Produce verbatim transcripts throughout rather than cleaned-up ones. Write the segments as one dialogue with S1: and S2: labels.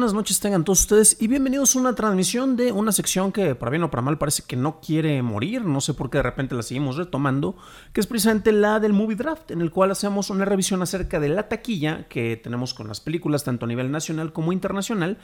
S1: buenas noches tengan todos ustedes y bienvenidos a una transmisión de una sección que para bien o para mal parece que no quiere morir, no sé por qué de repente la seguimos retomando, que es precisamente la del Movie Draft, en el cual hacemos una revisión acerca de la taquilla que tenemos con las películas tanto a nivel nacional como internacional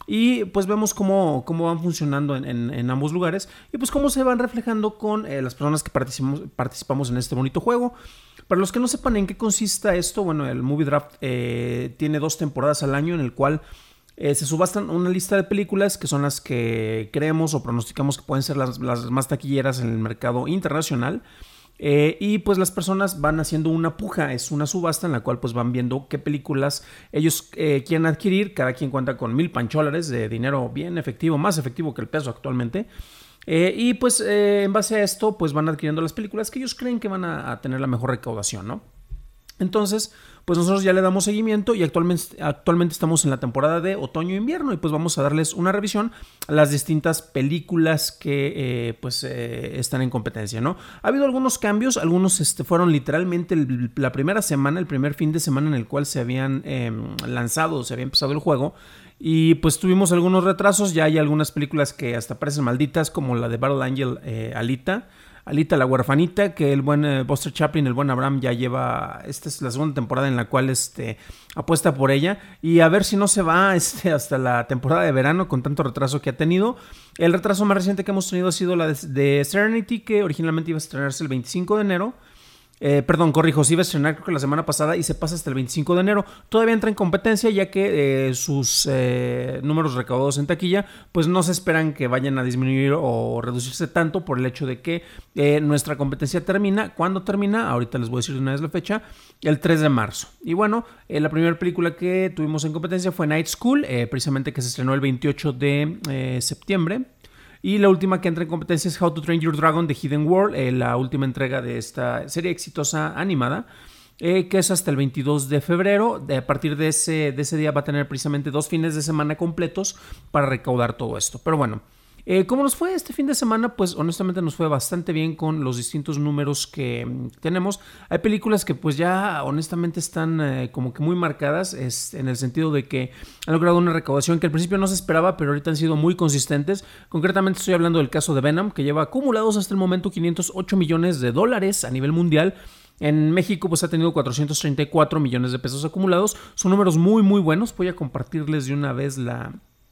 S1: y pues vemos cómo, cómo van funcionando en, en, en ambos lugares y pues cómo se van reflejando con eh, las personas que participamos, participamos en este bonito juego. Para los que no sepan en qué consista esto, bueno, el Movie Draft eh, tiene dos temporadas al año en el cual eh, se subastan una lista de películas que son las que creemos o pronosticamos que pueden ser las, las más taquilleras en el mercado internacional. Eh, y pues las personas van haciendo una puja, es una subasta en la cual pues van viendo qué películas ellos eh, quieren adquirir. Cada quien cuenta con mil pancholares de dinero bien efectivo, más efectivo que el peso actualmente. Eh, y pues eh, en base a esto pues van adquiriendo las películas que ellos creen que van a, a tener la mejor recaudación, ¿no? Entonces pues nosotros ya le damos seguimiento y actualmente, actualmente estamos en la temporada de otoño-invierno y pues vamos a darles una revisión a las distintas películas que eh, pues eh, están en competencia, ¿no? Ha habido algunos cambios, algunos este, fueron literalmente el, la primera semana, el primer fin de semana en el cual se habían eh, lanzado, se había empezado el juego. Y pues tuvimos algunos retrasos, ya hay algunas películas que hasta parecen malditas, como la de Battle Angel eh, Alita, Alita la huerfanita, que el buen eh, Buster Chaplin, el buen Abraham ya lleva, esta es la segunda temporada en la cual este, apuesta por ella, y a ver si no se va este, hasta la temporada de verano con tanto retraso que ha tenido. El retraso más reciente que hemos tenido ha sido la de, de Serenity, que originalmente iba a estrenarse el veinticinco de enero. Eh, perdón, corrijo, se iba a estrenar creo que la semana pasada y se pasa hasta el veinticinco de enero. Todavía entra en competencia ya que eh, sus eh, números recaudados en taquilla pues no se esperan que vayan a disminuir o reducirse tanto por el hecho de que eh, nuestra competencia termina. ¿Cuándo termina? Ahorita les voy a decir de una vez la fecha, el tres de marzo. Y bueno, eh, la primera película que tuvimos en competencia fue Night School, eh, precisamente que se estrenó el veintiocho de eh, septiembre. Y la última que entra en competencia es How to Train Your Dragon The Hidden World, eh, la última entrega de esta serie exitosa animada, eh, que es hasta el veintidós de febrero. De, a partir de ese, de ese día va a tener precisamente dos fines de semana completos para recaudar todo esto. Pero bueno, eh, ¿cómo nos fue este fin de semana? Pues honestamente nos fue bastante bien con los distintos números que mm, tenemos. Hay películas que pues ya honestamente están eh, como que muy marcadas, es, en el sentido de que han logrado una recaudación que al principio no se esperaba, pero ahorita han sido muy consistentes. Concretamente estoy hablando del caso de Venom, que lleva acumulados hasta el momento quinientos ocho millones de dólares a nivel mundial. En México pues ha tenido cuatrocientos treinta y cuatro millones de pesos acumulados. Son números muy muy buenos. Voy a compartirles de una vez la...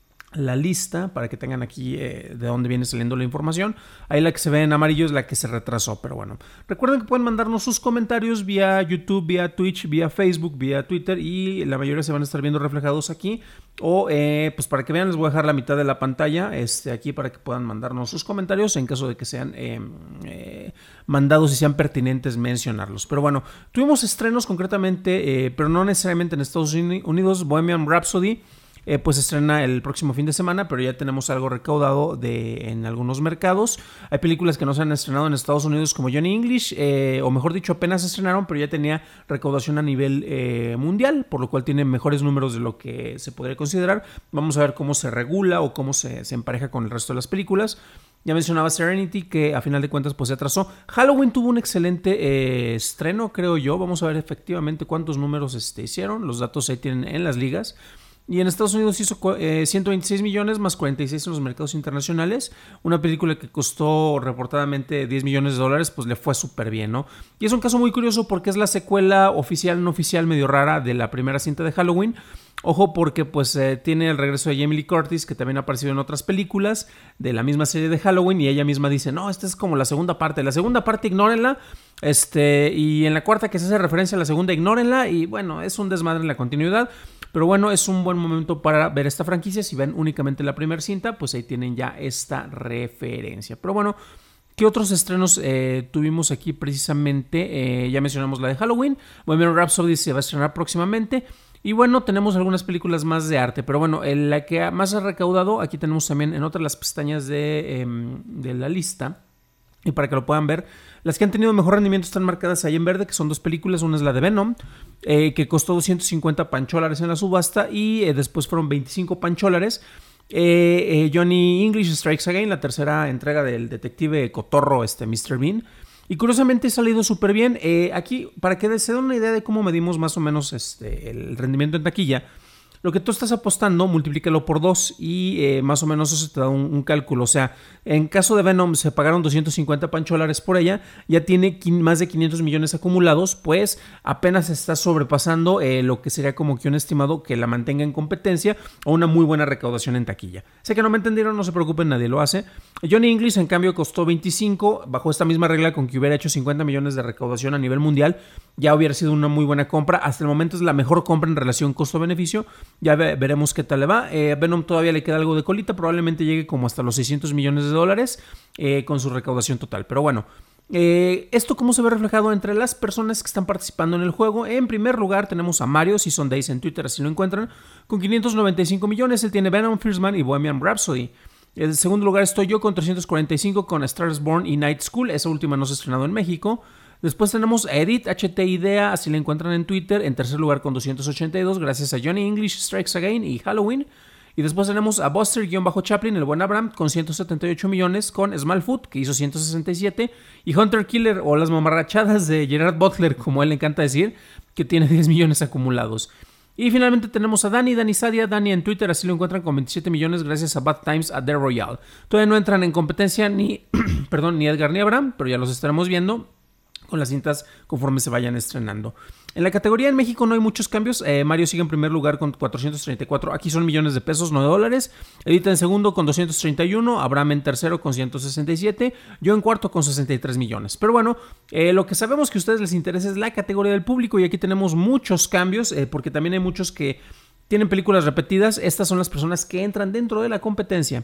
S1: la lista para que tengan aquí eh, de dónde viene saliendo la información. Ahí la que se ve en amarillo es la que se retrasó, pero bueno, recuerden que pueden mandarnos sus comentarios vía YouTube, vía Twitch, vía Facebook, vía Twitter, y la mayoría se van a estar viendo reflejados aquí, o eh, pues para que vean les voy a dejar la mitad de la pantalla este, aquí para que puedan mandarnos sus comentarios en caso de que sean eh, eh, mandados y sean pertinentes mencionarlos. Pero bueno, tuvimos estrenos concretamente, eh, pero no necesariamente en Estados Unidos. Bohemian Rhapsody Eh, pues se estrena el próximo fin de semana, pero ya tenemos algo recaudado de, en algunos mercados. Hay películas que no se han estrenado en Estados Unidos como Johnny English, eh, o mejor dicho, apenas se estrenaron, pero ya tenía recaudación a nivel eh, mundial, por lo cual tiene mejores números de lo que se podría considerar. Vamos a ver cómo se regula o cómo se, se empareja con el resto de las películas. Ya mencionaba Serenity, que a final de cuentas pues se atrasó. Halloween tuvo un excelente eh, estreno, creo yo. Vamos a ver efectivamente cuántos números este, hicieron. Los datos ahí tienen en las ligas. Y en Estados Unidos hizo eh, ciento veintiséis millones más cuarenta y seis en los mercados internacionales. Una película que costó reportadamente diez millones de dólares, pues le fue súper bien, ¿no? Y es un caso muy curioso porque es la secuela oficial, no oficial, medio rara de la primera cinta de Halloween. Ojo porque pues eh, tiene el regreso de Jamie Lee Curtis, que también ha aparecido en otras películas de la misma serie de Halloween, y ella misma dice, no, esta es como la segunda parte. La segunda parte ignórenla, este, y en la cuarta que se hace referencia a la segunda, ignórenla, y bueno, es un desmadre en la continuidad. Pero bueno, es un buen momento para ver esta franquicia. Si ven únicamente la primera cinta, pues ahí tienen ya esta referencia. Pero bueno, ¿qué otros estrenos eh, tuvimos aquí precisamente? Eh, ya mencionamos la de Halloween. Bohemian Rhapsody se va a estrenar próximamente. Y bueno, tenemos algunas películas más de arte. Pero bueno, en la que más ha recaudado, aquí tenemos también en otras las pestañas de, eh, de la lista. Y para que lo puedan ver, las que han tenido mejor rendimiento están marcadas ahí en verde, que son dos películas. Una es la de Venom, eh, que costó doscientos cincuenta pancholares en la subasta, y eh, después fueron veinticinco pancholares. Eh, eh, Johnny English Strikes Again, la tercera entrega del detective cotorro este míster Bean. Y curiosamente ha salido súper bien. Eh, aquí, para que se den una idea de cómo medimos más o menos este, el rendimiento en taquilla, lo que tú estás apostando, multiplícalo por dos y eh, más o menos eso te da un, un cálculo. O sea, en caso de Venom se pagaron doscientos cincuenta pancholares por ella, ya tiene más de quinientos millones acumulados, pues apenas está sobrepasando eh, lo que sería como que un estimado que la mantenga en competencia o una muy buena recaudación en taquilla. Sé que no me entendieron, no se preocupen, nadie lo hace. Johnny English en cambio costó veinticinco, bajo esta misma regla con que hubiera hecho cincuenta millones de recaudación a nivel mundial, ya hubiera sido una muy buena compra. Hasta el momento es la mejor compra en relación costo-beneficio. Ya ve, veremos qué tal le va. Eh, Venom todavía le queda algo de colita, probablemente llegue como hasta los seiscientos millones de dólares eh, con su recaudación total. Pero bueno, eh, ¿esto cómo se ve reflejado entre las personas que están participando en el juego? En primer lugar tenemos a Mario, Season Days en Twitter, así lo encuentran, con quinientos noventa y cinco millones. Él tiene Venom, First Man y Bohemian Rhapsody. En segundo lugar estoy yo con trescientos cuarenta y cinco con A Star is Born y Night School. Esa última no se ha estrenado en México. Después tenemos a Edith H T Idea, así la encuentran en Twitter, en tercer lugar con doscientos ochenta y dos, gracias a Johnny English, Strikes Again y Halloween. Y después tenemos a Buster-Chaplin, el buen Abraham, con ciento setenta y ocho millones, con Smallfoot, que hizo ciento sesenta y siete, y Hunter Killer, o las mamarrachadas de Gerard Butler, como él le encanta decir, que tiene diez millones acumulados. Y finalmente tenemos a Dani, Dani Sadia, Dani en Twitter, así lo encuentran con veintisiete millones gracias a Bad Times at The Royale. Todavía no entran en competencia ni, perdón, ni Edgar ni Abraham, pero ya los estaremos viendo con las cintas conforme se vayan estrenando. En la categoría en México no hay muchos cambios. Eh, Mario sigue en primer lugar con cuatrocientos treinta y cuatro. Aquí son millones de pesos, no de dólares. Edith en segundo con doscientos treinta y uno. Abraham en tercero con ciento sesenta y siete. Yo en cuarto con sesenta y tres millones. Pero bueno, eh, lo que sabemos que a ustedes les interesa es la categoría del público. Y aquí tenemos muchos cambios eh, porque también hay muchos que tienen películas repetidas. Estas son las personas que entran dentro de la competencia.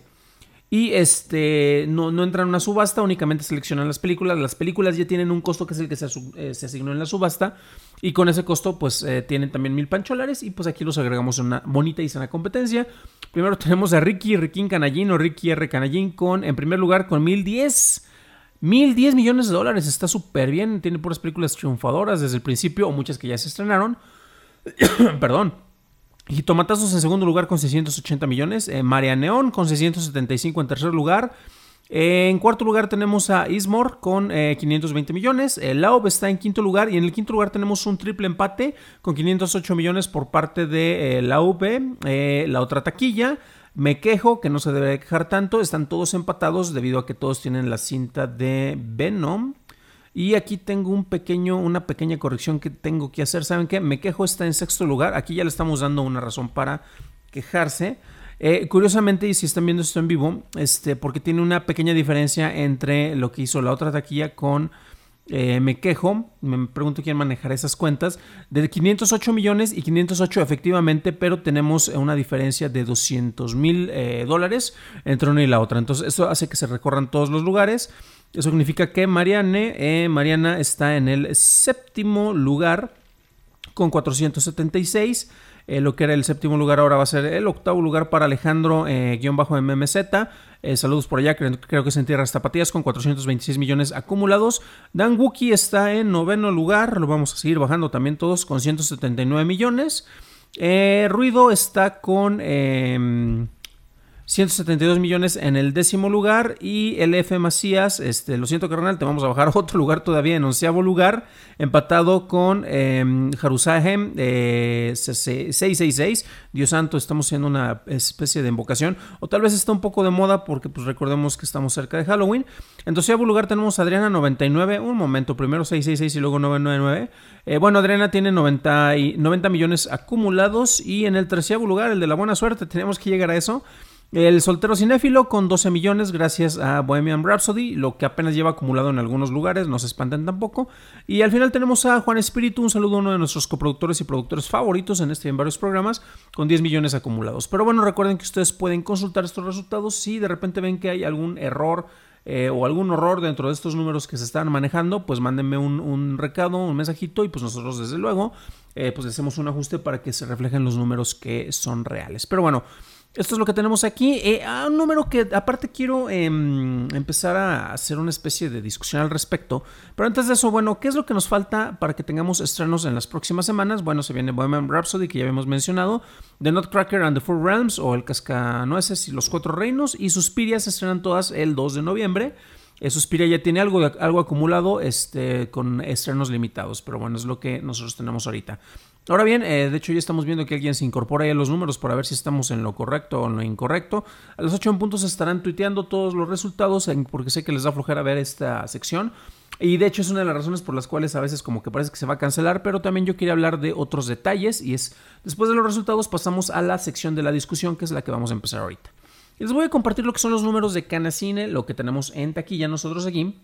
S1: Y este no, no entran en una subasta, únicamente seleccionan las películas. Las películas ya tienen un costo que es el que se, eh, se asignó en la subasta. Y con ese costo pues eh, tienen también mil pancholares. Y pues aquí los agregamos en una bonita y sana competencia. Primero tenemos a Ricky Riquín Canallín o Ricky R. Canallín con, en primer lugar con mil diez. mil diez millones de dólares, está súper bien. Tiene puras películas triunfadoras desde el principio o muchas que ya se estrenaron. Perdón. Y Tomatazos en segundo lugar con seiscientos ochenta millones. Eh, María Neón con seiscientos setenta y cinco en tercer lugar. Eh, en cuarto lugar tenemos a Ismore con eh, quinientos veinte millones. Eh, Laub está en quinto lugar. Y en el quinto lugar tenemos un triple empate con quinientos ocho millones por parte de eh, Laub. Eh, la otra taquilla, Me Quejo, que no se debe quejar tanto. Están todos empatados debido a que todos tienen la cinta de Venom. Y aquí tengo un pequeño, una pequeña corrección que tengo que hacer. ¿Saben qué? Me Quejo está en sexto lugar. Aquí ya le estamos dando una razón para quejarse. Eh, curiosamente, y si están viendo esto en vivo, este, porque tiene una pequeña diferencia entre lo que hizo la otra taquilla con eh, Me Quejo. Me pregunto quién manejará esas cuentas. De quinientos ocho millones y quinientos ocho efectivamente, pero tenemos una diferencia de doscientos mil eh, dólares entre una y la otra. Entonces, eso hace que se recorran todos los lugares. Eso significa que Mariane, eh, Mariana está en el séptimo lugar con cuatrocientos setenta y seis. Eh, lo que era el séptimo lugar ahora va a ser el octavo lugar para Alejandro, eh, guión bajo M M Z. Eh, saludos por allá, creo, creo que es en Tierras Tapatías con cuatrocientos veintiséis millones acumulados. Dan Wookie está en noveno lugar, lo vamos a seguir bajando también todos con ciento setenta y nueve millones. Eh, Ruido está con... Eh, ciento setenta y dos millones en el décimo lugar. Y el F. Macías, este, lo siento carnal, te vamos a bajar otro lugar todavía en onceavo lugar, empatado con eh, Jerusalén eh, seiscientos sesenta y seis. Dios santo, estamos haciendo una especie de invocación, o tal vez está un poco de moda porque pues recordemos que estamos cerca de Halloween. En doceavo lugar tenemos a Adriana noventa y nueve. Un momento, primero seiscientos sesenta y seis y luego novecientos noventa y nueve. Eh, bueno, Adriana tiene noventa, y, noventa millones acumulados. Y en el treceavo lugar, el de la buena suerte, tenemos que llegar a eso, el soltero cinéfilo con doce millones gracias a Bohemian Rhapsody, lo que apenas lleva acumulado en algunos lugares, no se espanten tampoco. Y al final tenemos a Juan Espíritu, un saludo a uno de nuestros coproductores y productores favoritos en este y en varios programas, con diez millones acumulados. Pero bueno, recuerden que ustedes pueden consultar estos resultados si de repente ven que hay algún error eh, o algún horror dentro de estos números que se están manejando, pues mándenme un, un recado, un mensajito, y pues nosotros desde luego eh, pues hacemos un ajuste para que se reflejen los números que son reales. Pero bueno, esto es lo que tenemos aquí. Eh, a un número que aparte quiero eh, empezar a hacer una especie de discusión al respecto. Pero antes de eso, bueno, ¿qué es lo que nos falta para que tengamos estrenos en las próximas semanas? Bueno, se viene Bohemian Rhapsody, que ya habíamos mencionado, The Nutcracker and the Four Realms, o El Cascanueces y los Cuatro Reinos, y Suspiria se estrenan todas el dos de noviembre. Eh, Suspiria ya tiene algo, algo acumulado este, con estrenos limitados, pero bueno, es lo que nosotros tenemos ahorita. Ahora bien, eh, de hecho ya estamos viendo que alguien se incorpora ahí a los números para ver si estamos en lo correcto o en lo incorrecto. A las ocho en punto se estarán tuiteando todos los resultados porque sé que les da flojera ver esta sección. Y de hecho es una de las razones por las cuales a veces como que parece que se va a cancelar, pero también yo quería hablar de otros detalles y es, después de los resultados pasamos a la sección de la discusión, que es la que vamos a empezar ahorita. Y les voy a compartir lo que son los números de Canacine, lo que tenemos en taquilla nosotros aquí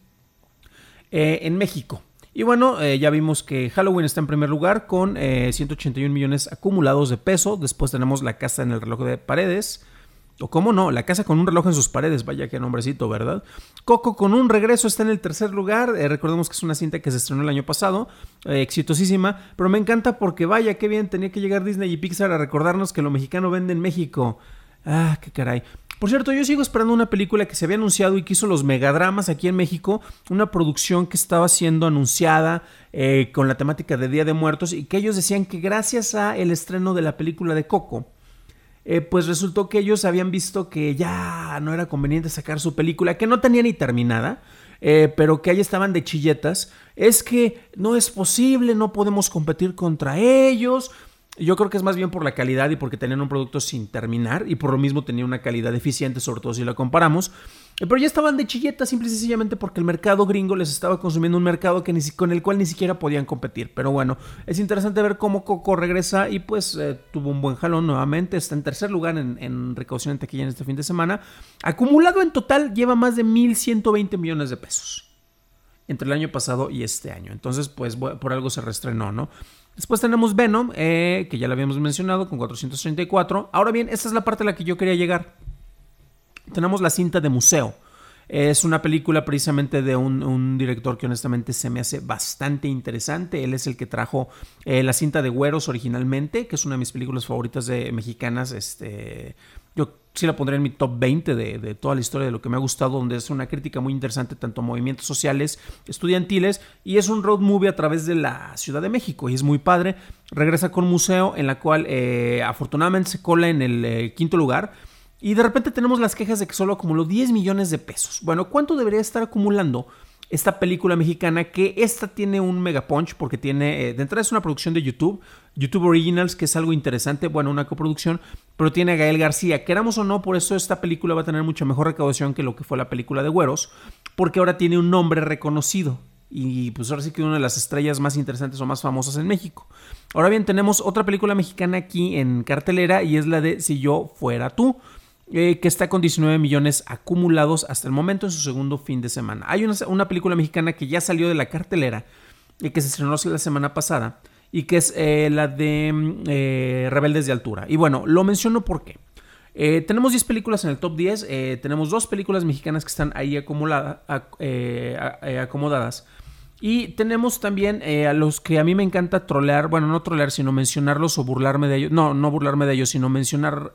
S1: eh, en México. Y bueno, eh, ya vimos que Halloween está en primer lugar con eh, ciento ochenta y un millones acumulados de peso. Después tenemos La casa en el reloj de paredes. O cómo no, La casa con un reloj en sus paredes. Vaya qué nombrecito, ¿verdad? Coco con un regreso está en el tercer lugar. Eh, recordemos que es una cinta que se estrenó el año pasado. Eh, exitosísima. Pero me encanta porque vaya qué bien tenía que llegar Disney y Pixar a recordarnos que lo mexicano vende en México. Ah, qué caray. Por cierto, yo sigo esperando una película que se había anunciado y que hizo los megadramas aquí en México, una producción que estaba siendo anunciada eh, con la temática de Día de Muertos y que ellos decían que gracias a el estreno de la película de Coco, eh, pues resultó que ellos habían visto que ya no era conveniente sacar su película, que no tenía ni terminada, eh, pero que ahí estaban de chilletas. Es que no es posible, no podemos competir contra ellos. Yo creo que es más bien por la calidad y porque tenían un producto sin terminar y por lo mismo tenía una calidad eficiente, sobre todo si la comparamos. Pero ya estaban de chilleta simple y sencillamente porque el mercado gringo les estaba consumiendo un mercado que ni, con el cual ni siquiera podían competir. Pero bueno, es interesante ver cómo Coco regresa y pues eh, tuvo un buen jalón nuevamente. Está en tercer lugar en, en recaudación en taquilla en este fin de semana. Acumulado en total lleva más de mil ciento veinte millones de pesos entre el año pasado y este año. Entonces pues por algo se reestrenó, ¿no? Después tenemos Venom, eh, que ya lo habíamos mencionado, con cuatrocientos treinta y cuatro. Ahora bien, esta es la parte a la que yo quería llegar. Tenemos la cinta de Museo. Es una película precisamente de un, un director que honestamente se me hace bastante interesante. Él es el que trajo eh, la cinta de Güeros originalmente, que es una de mis películas favoritas de mexicanas. Este, yo sí la pondré en mi top veinte de, de toda la historia de lo que me ha gustado, donde es una crítica muy interesante tanto a movimientos sociales, estudiantiles, y es un road movie a través de la Ciudad de México, y es muy padre. Regresa con Museo, en la cual eh, afortunadamente se cola en el eh, quinto lugar, y de repente tenemos las quejas de que solo acumuló diez millones de pesos. Bueno, ¿cuánto debería estar acumulando esta película mexicana? Que esta tiene un mega punch porque tiene, eh, de entrada es una producción de YouTube, YouTube Originals, que es algo interesante, bueno, una coproducción, pero tiene a Gael García. Queramos o no, por eso esta película va a tener mucha mejor recaudación que lo que fue la película de Güeros, porque ahora tiene un nombre reconocido. Y pues ahora sí que una de las estrellas más interesantes o más famosas en México. Ahora bien, tenemos otra película mexicana aquí en cartelera y es la de Si yo fuera tú. Eh, que está con diecinueve millones acumulados hasta el momento en su segundo fin de semana. Hay una, una película mexicana que ya salió de la cartelera y que se estrenó la semana pasada y que es eh, la de eh, Rebeldes de Altura. Y bueno, lo menciono porque eh, tenemos diez películas en el top diez, eh, tenemos dos películas mexicanas que están ahí acumulada, eh, eh, acomodadas. Y tenemos también eh, a los que a mí me encanta trolear, bueno, no trolear, sino mencionarlos o burlarme de ellos. No, no burlarme de ellos, sino mencionar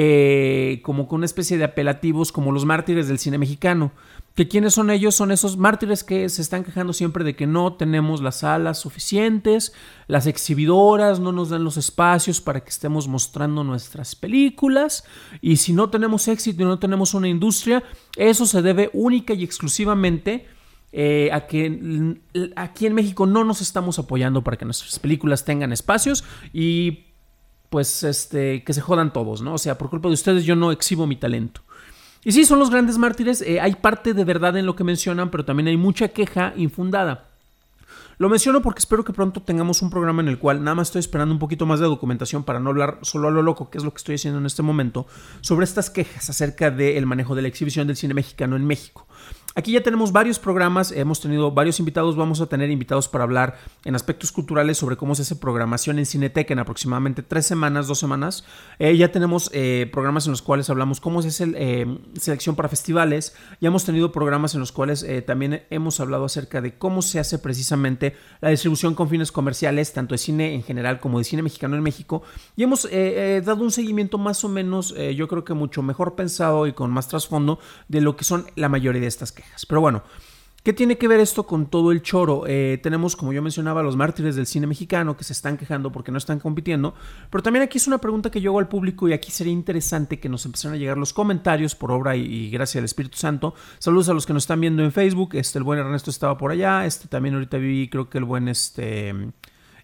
S1: eh, como con una especie de apelativos como los mártires del cine mexicano. ¿Que quiénes son ellos? Son esos mártires que se están quejando siempre de que no tenemos las salas suficientes, las exhibidoras no nos dan los espacios para que estemos mostrando nuestras películas, y si no tenemos éxito y no tenemos una industria, eso se debe única y exclusivamente Eh, a que aquí en México no nos estamos apoyando para que nuestras películas tengan espacios y pues este que se jodan todos, ¿no? O sea, por culpa de ustedes yo no exhibo mi talento. Y sí, son los grandes mártires, eh, hay parte de verdad en lo que mencionan, pero también hay mucha queja infundada. Lo menciono porque espero que pronto tengamos un programa en el cual nada más estoy esperando un poquito más de documentación para no hablar solo a lo loco, que es lo que estoy haciendo en este momento, sobre estas quejas acerca del manejo de la exhibición del cine mexicano en México. Aquí ya tenemos varios programas, hemos tenido varios invitados, vamos a tener invitados para hablar en aspectos culturales sobre cómo se hace programación en Cineteca en aproximadamente tres semanas, dos semanas. Eh, ya tenemos eh, programas en los cuales hablamos cómo se hace eh, selección para festivales. Ya hemos tenido programas en los cuales eh, también hemos hablado acerca de cómo se hace precisamente la distribución con fines comerciales, tanto de cine en general como de cine mexicano en México. Y hemos eh, eh, dado un seguimiento más o menos, eh, yo creo que mucho mejor pensado y con más trasfondo de lo que son la mayoría de estas quejas. Pero bueno, ¿qué tiene que ver esto con todo el choro? Eh, tenemos, como yo mencionaba, los mártires del cine mexicano que se están quejando porque no están compitiendo, pero también aquí es una pregunta que yo hago al público y aquí sería interesante que nos empezaran a llegar los comentarios por obra y, y gracia del Espíritu Santo. Saludos a los que nos están viendo en Facebook, este, el buen Ernesto estaba por allá, este también ahorita vi, creo que el buen este...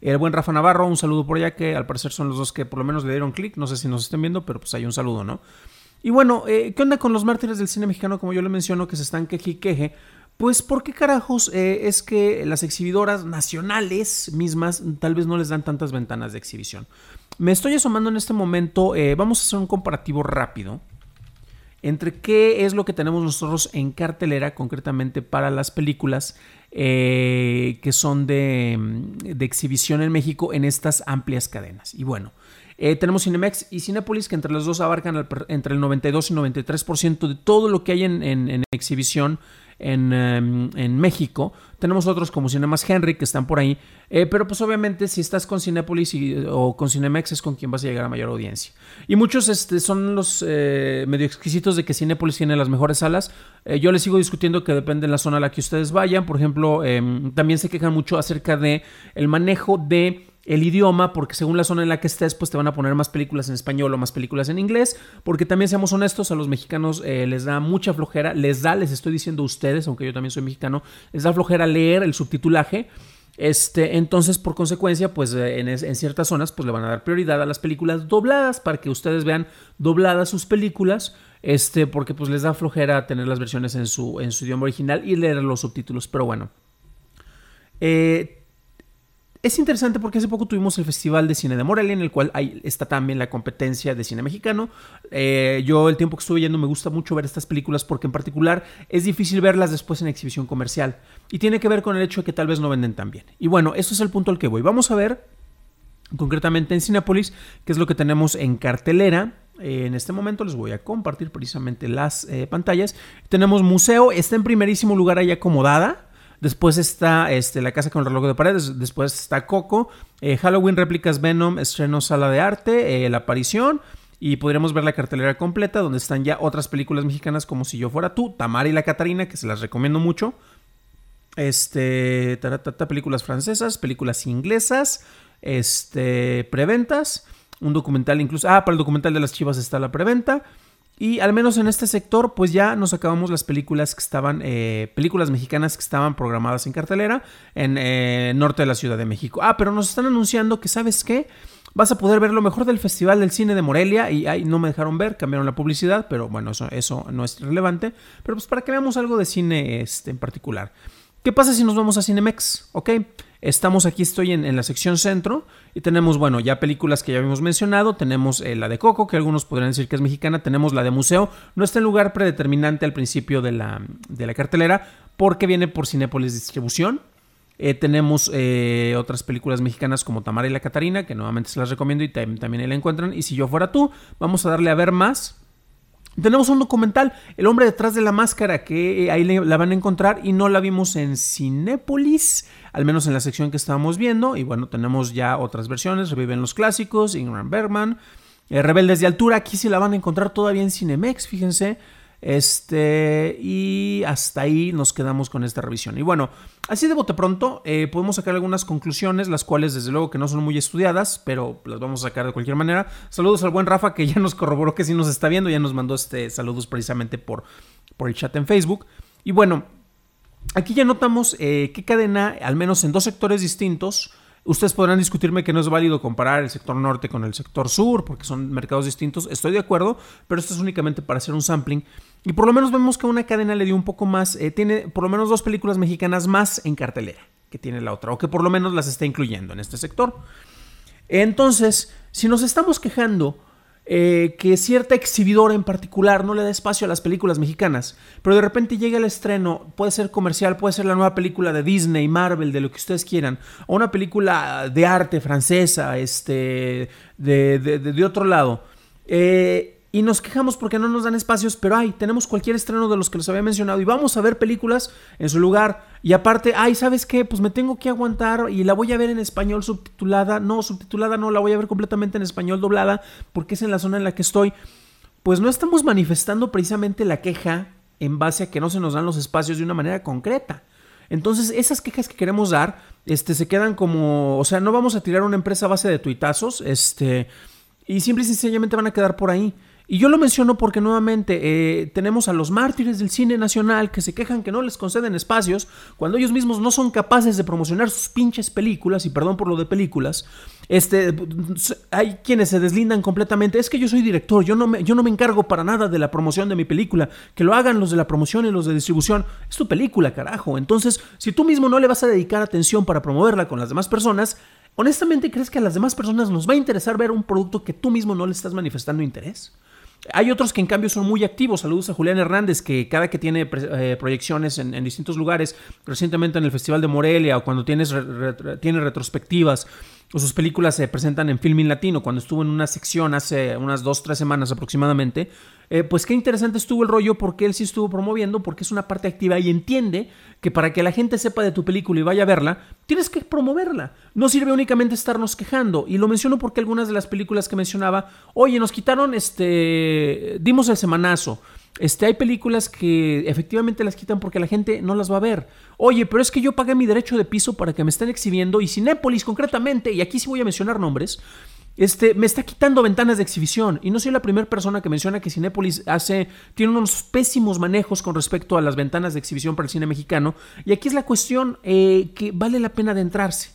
S1: El buen Rafa Navarro, un saludo por allá, que al parecer son los dos que por lo menos le dieron clic. No sé si nos estén viendo, pero pues hay un saludo, ¿no? Y bueno, eh, ¿qué onda con los mártires del cine mexicano? Como yo le menciono, que se están queje y queje. Pues, ¿por qué carajos eh, es que las exhibidoras nacionales mismas tal vez no les dan tantas ventanas de exhibición? Me estoy asomando en este momento, eh, vamos a hacer un comparativo rápido entre qué es lo que tenemos nosotros en cartelera, concretamente para las películas eh, que son de, de exhibición en México en estas amplias cadenas. Y bueno, Eh, tenemos Cinemex y Cinépolis, que entre los dos abarcan el, entre el noventa y dos y noventa y tres por ciento de todo lo que hay en, en, en exhibición en, um, en México. Tenemos otros como Cinemas Henry que están por ahí, eh, pero pues obviamente si estás con Cinépolis y, o con Cinemex es con quien vas a llegar a mayor audiencia. Y muchos este, son los eh, medio exquisitos de que Cinépolis tiene las mejores salas. Eh, yo les sigo discutiendo que depende de la zona a la que ustedes vayan. Por ejemplo, eh, también se quejan mucho acerca de el manejo de el idioma, porque según la zona en la que estés, pues te van a poner más películas en español o más películas en inglés, porque también, seamos honestos, a los mexicanos eh, les da mucha flojera, les da, les estoy diciendo a ustedes, aunque yo también soy mexicano, les da flojera leer el subtitulaje. Este, entonces, por consecuencia, pues en, en ciertas zonas pues le van a dar prioridad a las películas dobladas para que ustedes vean dobladas sus películas, este, porque pues les da flojera tener las versiones en su, en su idioma original y leer los subtítulos. Pero bueno, eh es interesante porque hace poco tuvimos el Festival de Cine de Morelia, en el cual hay, está también la competencia de cine mexicano. Eh, yo el tiempo que estuve yendo me gusta mucho ver estas películas porque en particular es difícil verlas después en exhibición comercial. Y tiene que ver con el hecho de que tal vez no venden tan bien. Y bueno, eso es el punto al que voy. Vamos a ver concretamente en Cinépolis qué es lo que tenemos en cartelera. Eh, en este momento les voy a compartir precisamente las eh, pantallas. Tenemos Museo, está en primerísimo lugar ahí acomodada. Después está este, La Casa con el Reloj de Pared. Después está Coco. Eh, Halloween, Réplicas, Venom, estreno Sala de Arte, eh, La Aparición. Y podríamos ver la cartelera completa, donde están ya otras películas mexicanas como Si Yo Fuera Tú, Tamara y la Catarina, que se las recomiendo mucho. Este, taratata, películas francesas, películas inglesas, este, preventas. Un documental incluso. Ah, para el documental de las Chivas está la preventa. Y al menos en este sector, pues ya nos acabamos las películas que estaban, eh, películas mexicanas que estaban programadas en cartelera en eh, norte de la Ciudad de México. Ah, pero nos están anunciando que, ¿sabes qué? Vas a poder ver lo mejor del Festival del Cine de Morelia. Y ahí no me dejaron ver, cambiaron la publicidad, pero bueno, eso, eso no es relevante. Pero pues para que veamos algo de cine este, en particular. ¿Qué pasa si nos vamos a Cinemex? Ok, estamos aquí, estoy en, en la sección centro y tenemos, bueno, ya películas que ya habíamos mencionado. Tenemos eh, la de Coco, que algunos podrían decir que es mexicana. Tenemos la de Museo. No está en lugar predeterminante al principio de la, de la cartelera porque viene por Cinépolis Distribución. Eh, tenemos eh, otras películas mexicanas como Tamara y la Catarina, que nuevamente se las recomiendo y tam- también ahí la encuentran. Y Si Yo Fuera Tú, vamos a darle a ver más. Tenemos un documental, El hombre detrás de la máscara, que ahí la van a encontrar y no la vimos en Cinépolis, al menos en la sección que estábamos viendo. Y bueno, tenemos ya otras versiones, Reviven los clásicos, Ingmar Bergman, eh, Rebeldes de Altura, aquí sí la van a encontrar todavía en Cinemex, fíjense. Este, y hasta ahí nos quedamos con esta revisión. Y bueno, así de bote pronto eh, podemos sacar algunas conclusiones, las cuales desde luego que no son muy estudiadas, pero las vamos a sacar de cualquier manera. Saludos al buen Rafa, que ya nos corroboró que sí nos está viendo, ya nos mandó este saludos precisamente por, por el chat en Facebook. Y bueno, aquí ya notamos eh, qué cadena, al menos en dos sectores distintos. Ustedes podrán discutirme que no es válido comparar el sector norte con el sector sur porque son mercados distintos. Estoy de acuerdo, pero esto es únicamente para hacer un sampling. Y por lo menos vemos que una cadena le dio un poco más, eh, tiene por lo menos dos películas mexicanas más en cartelera que tiene la otra, o que por lo menos las está incluyendo en este sector. Entonces, si nos estamos quejando eh, que cierta exhibidora en particular no le da espacio a las películas mexicanas, pero de repente llega el estreno, puede ser comercial, puede ser la nueva película de Disney, Marvel, de lo que ustedes quieran, o una película de arte francesa, este, de, de, de, de otro lado, eh, y nos quejamos porque no nos dan espacios, pero ay, tenemos cualquier estreno de los que les había mencionado y vamos a ver películas en su lugar. Y aparte, ay, ¿sabes qué? Pues me tengo que aguantar y la voy a ver en español subtitulada. No, subtitulada no, la voy a ver completamente en español doblada porque es en la zona en la que estoy. Pues no estamos manifestando precisamente la queja en base a que no se nos dan los espacios de una manera concreta. Entonces, esas quejas que queremos dar, este, se quedan como, o sea, no vamos a tirar una empresa a base de tuitazos, este, y simple y sencillamente van a quedar por ahí. Y yo lo menciono porque nuevamente eh, tenemos a los mártires del cine nacional que se quejan que no les conceden espacios cuando ellos mismos no son capaces de promocionar sus pinches películas, y perdón por lo de películas. Este, hay quienes se deslindan completamente. Es que yo soy director, yo no, me, yo no me encargo para nada de la promoción de mi película. Que lo hagan los de la promoción y los de distribución. Es tu película, carajo. Entonces, si tú mismo no le vas a dedicar atención para promoverla con las demás personas, ¿honestamente crees que a las demás personas nos va a interesar ver un producto que tú mismo no le estás manifestando interés? Hay otros que en cambio son muy activos. Saludos a Julián Hernández, que cada que tiene eh, proyecciones en, en distintos lugares, recientemente en el Festival de Morelia, o cuando tienes re, re, tiene retrospectivas, o sus películas se presentan en Filmin Latino, cuando estuvo en una sección hace unas dos, tres semanas aproximadamente, eh, pues qué interesante estuvo el rollo, porque él sí estuvo promoviendo, porque es una parte activa y entiende que para que la gente sepa de tu película y vaya a verla, tienes que promoverla. No sirve únicamente estarnos quejando, y lo menciono porque algunas de las películas que mencionaba, oye, nos quitaron, este, dimos el semanazo. Este, hay películas que efectivamente las quitan porque la gente no las va a ver. Oye, pero es que yo pagué mi derecho de piso para que me estén exhibiendo, y Cinépolis concretamente, y aquí sí voy a mencionar nombres, este, me está quitando ventanas de exhibición. Y no soy la primera persona que menciona que Cinépolis hace, tiene unos pésimos manejos con respecto a las ventanas de exhibición para el cine mexicano. Y aquí es la cuestión eh, que vale la pena adentrarse.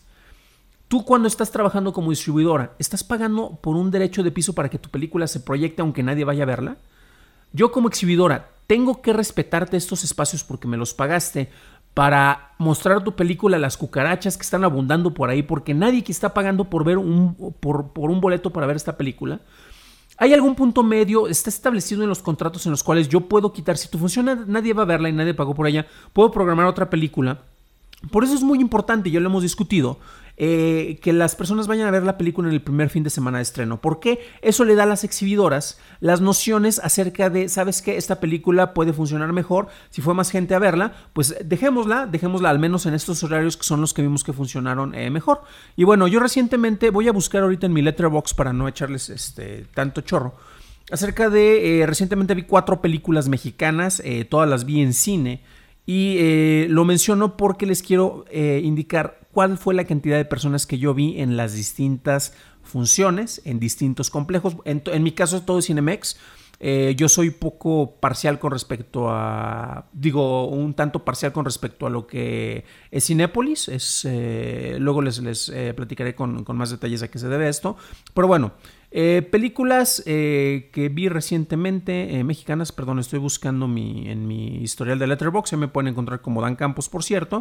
S1: Tú, cuando estás trabajando como distribuidora, ¿estás pagando por un derecho de piso para que tu película se proyecte aunque nadie vaya a verla? Yo, como exhibidora, tengo que respetarte estos espacios porque me los pagaste para mostrar tu película a las cucarachas que están abundando por ahí, porque nadie que está pagando por ver un, por, por un boleto para ver esta película. ¿Hay algún punto medio? ¿Está establecido en los contratos en los cuales yo puedo quitar? Si tu función nadie va a verla y nadie pagó por ella, puedo programar otra película. Por eso es muy importante, ya lo hemos discutido, eh, que las personas vayan a ver la película en el primer fin de semana de estreno. Porque eso le da a las exhibidoras las nociones acerca de, ¿sabes qué? Esta película puede funcionar mejor. Si fue más gente a verla, pues dejémosla, dejémosla al menos en estos horarios que son los que vimos que funcionaron eh, mejor. Y bueno, yo recientemente voy a buscar ahorita en mi Letterboxd para no echarles este tanto chorro. Acerca de, eh, recientemente vi cuatro películas mexicanas, eh, todas las vi en cine. Y eh, lo menciono porque les quiero eh, indicar cuál fue la cantidad de personas que yo vi en las distintas funciones, en distintos complejos. En, en mi caso, todo es Cinemex. Eh, yo soy poco parcial con respecto a, digo, un tanto parcial con respecto a lo que es Cinépolis. Es, eh, luego les, les eh, platicaré con, con más detalles a qué se debe esto. Pero bueno, eh, películas eh, que vi recientemente, eh, mexicanas, perdón, estoy buscando mi, en mi historial de Letterboxd. Se me pueden encontrar como Dan Campos, por cierto.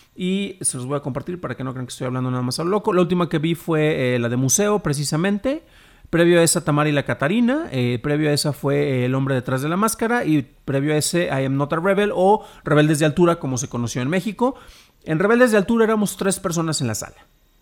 S1: Y se los voy a compartir para que no crean que estoy hablando nada más a lo loco. La última que vi fue eh, la de Museo, precisamente. Previo a esa, Tamara y la Catarina. Eh, previo a esa fue El hombre detrás de la máscara. Y previo a ese, I Am Not a Rebel, o Rebeldes de Altura, como se conoció en México. En Rebeldes de Altura éramos tres personas en la sala.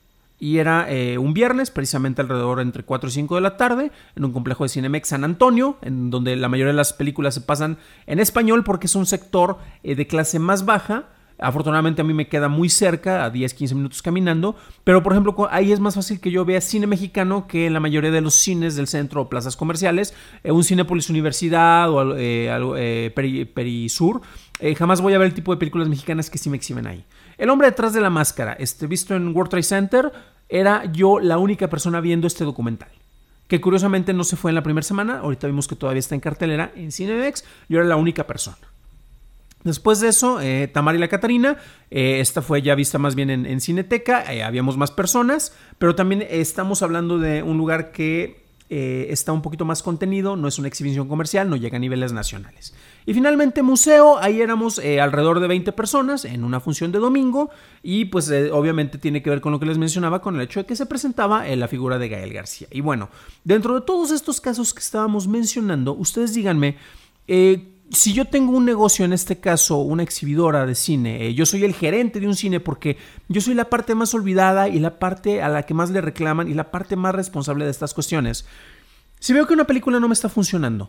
S1: Y era eh, un viernes, precisamente alrededor entre cuatro y cinco de la tarde, en un complejo de Cinemex San Antonio, en donde la mayoría de las películas se pasan en español porque es un sector eh, de clase más baja. Afortunadamente a mí me queda muy cerca, a diez, quince minutos caminando, pero por ejemplo ahí es más fácil que yo vea cine mexicano que en la mayoría de los cines del centro o plazas comerciales. Eh, un Cinépolis Universidad o eh, eh, Peri, Perisur, eh, jamás voy a ver el tipo de películas mexicanas que sí me exhiben ahí. El hombre detrás de la máscara, este, visto en World Trade Center, era yo la única persona viendo este documental, que curiosamente no se fue en la primera semana. Ahorita vimos que todavía está en cartelera en Cinemex. Yo era la única persona. Después de eso, eh, Tamara y la Catarina, eh, esta fue ya vista más bien en, en Cineteca, eh, habíamos más personas, pero también estamos hablando de un lugar que eh, está un poquito más contenido, no es una exhibición comercial, no llega a niveles nacionales. Y finalmente Museo, ahí éramos eh, alrededor de veinte personas en una función de domingo, y pues eh, obviamente tiene que ver con lo que les mencionaba, con el hecho de que se presentaba eh, la figura de Gael García. Y bueno, dentro de todos estos casos que estábamos mencionando, ustedes díganme, eh, si yo tengo un negocio, en este caso una exhibidora de cine, eh, yo soy el gerente de un cine porque yo soy la parte más olvidada y la parte a la que más le reclaman y la parte más responsable de estas cuestiones. Si veo que una película no me está funcionando,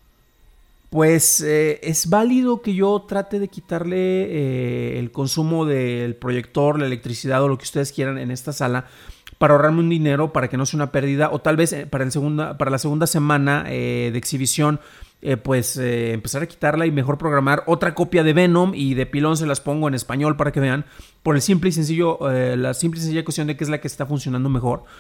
S1: pues eh, es válido que yo trate de quitarle eh, el consumo del proyector, la electricidad o lo que ustedes quieran en esta sala para ahorrarme un dinero, para que no sea una pérdida, o tal vez para, el segunda, para la segunda semana eh, de exhibición, Eh, pues eh, empezar a quitarla y mejor programar otra copia de Venom, y de pilón se las pongo en español para que vean, por el simple y sencillo, eh, la simple y sencilla cuestión de que es la que está funcionando mejor.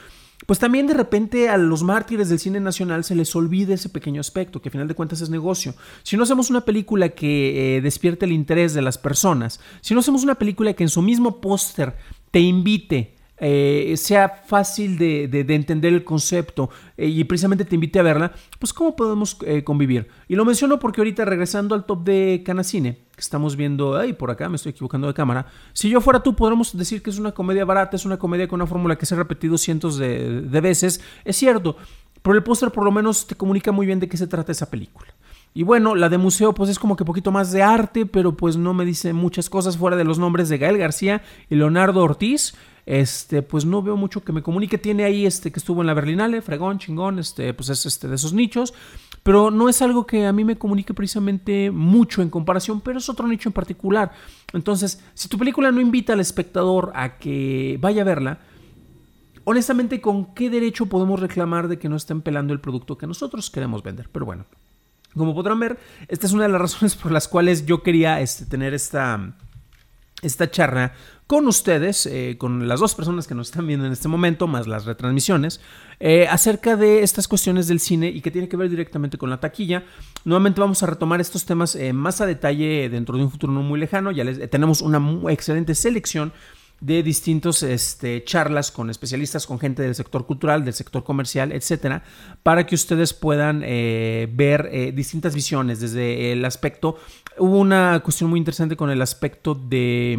S1: pues también de repente a los mártires del cine nacional se les olvida ese pequeño aspecto, que a final de cuentas es negocio. Si no hacemos una película que eh, despierte el interés de las personas, si no hacemos una película que en su mismo póster te invite, eh, sea fácil de, de, de entender el concepto eh, y precisamente te invite a verla, pues ¿cómo podemos eh, convivir? Y lo menciono porque ahorita, regresando al top de Canacine, que estamos viendo, ay, por acá me estoy equivocando de cámara, si yo fuera tú, podríamos decir que es una comedia barata, es una comedia con una fórmula que se ha repetido cientos de, de veces, es cierto, pero el póster por lo menos te comunica muy bien de qué se trata esa película. Y bueno, la de museo pues es como que poquito más de arte, pero pues no me dice muchas cosas fuera de los nombres de Gael García y Leonardo Ortiz. Este, pues no veo mucho que me comunique. Tiene ahí este que estuvo en la Berlinale, fregón, chingón, este, pues es este de esos nichos, pero no es algo que a mí me comunique precisamente mucho en comparación, pero es otro nicho en particular. Entonces, si tu película no invita al espectador a que vaya a verla, honestamente, ¿con qué derecho podemos reclamar de que no estén pelando el producto que nosotros queremos vender? Pero bueno, como podrán ver, esta es una de las razones por las cuales yo quería este, tener esta, esta charla con ustedes, eh, con las dos personas que nos están viendo en este momento, más las retransmisiones, eh, acerca de estas cuestiones del cine y que tiene que ver directamente con la taquilla. Nuevamente vamos a retomar estos temas eh, más a detalle dentro de un futuro no muy lejano. Ya les, eh, tenemos una muy excelente selección de distintos este, charlas con especialistas, con gente del sector cultural, del sector comercial, etcétera, para que ustedes puedan eh, ver eh, distintas visiones desde el aspecto. Hubo una cuestión muy interesante con el aspecto de,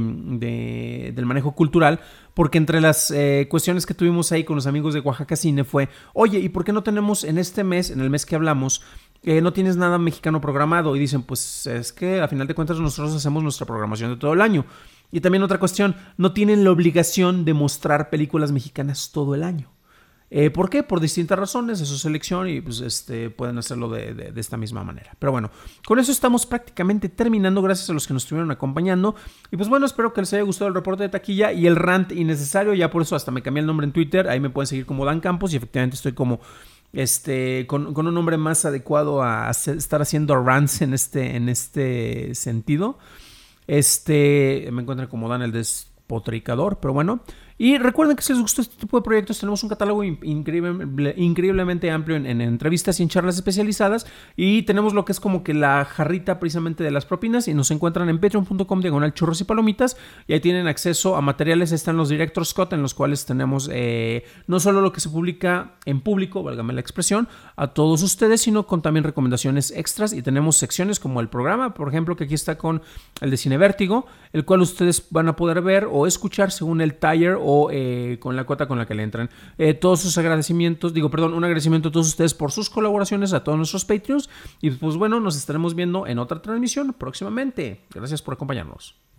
S1: de, del manejo cultural, porque entre las eh, cuestiones que tuvimos ahí con los amigos de Oaxaca Cine fue, oye, ¿y por qué no tenemos en este mes, en el mes que hablamos, Eh, no tienes nada mexicano programado? Y dicen, pues es que a final de cuentas nosotros hacemos nuestra programación de todo el año. Y también otra cuestión, no tienen la obligación de mostrar películas mexicanas todo el año. Eh, ¿Por qué? Por distintas razones, es su selección y pues este, pueden hacerlo de, de, de esta misma manera. Pero bueno, con eso estamos prácticamente terminando, gracias a los que nos estuvieron acompañando. Y pues bueno, espero que les haya gustado el reporte de taquilla y el rant innecesario. Ya por eso hasta me cambié el nombre en Twitter, ahí me pueden seguir como Dan Campos y efectivamente estoy como este con, con un nombre más adecuado a hacer, estar haciendo rants en este, en este sentido. Este, me encuentran como Dan el Despotricador, pero bueno. Y recuerden que si les gustó este tipo de proyectos, tenemos un catálogo increíble, increíblemente amplio en, en entrevistas y en charlas especializadas. Y tenemos lo que es como que la jarrita precisamente de las propinas. Y nos encuentran en patreon punto com diagonal churros y palomitas. Y ahí tienen acceso a materiales. Están los Director's Cut, en los cuales tenemos eh, no solo lo que se publica en público, válgame la expresión, a todos ustedes, sino con también recomendaciones extras. Y tenemos secciones como el programa, por ejemplo, que aquí está con el de Cine Vértigo, el cual ustedes van a poder ver o escuchar según el taller o eh, con la cuota con la que le entran. Eh, todos sus agradecimientos, digo, perdón, un agradecimiento a todos ustedes por sus colaboraciones, a todos nuestros Patreons. Y pues bueno, nos estaremos viendo en otra transmisión próximamente. Gracias por acompañarnos.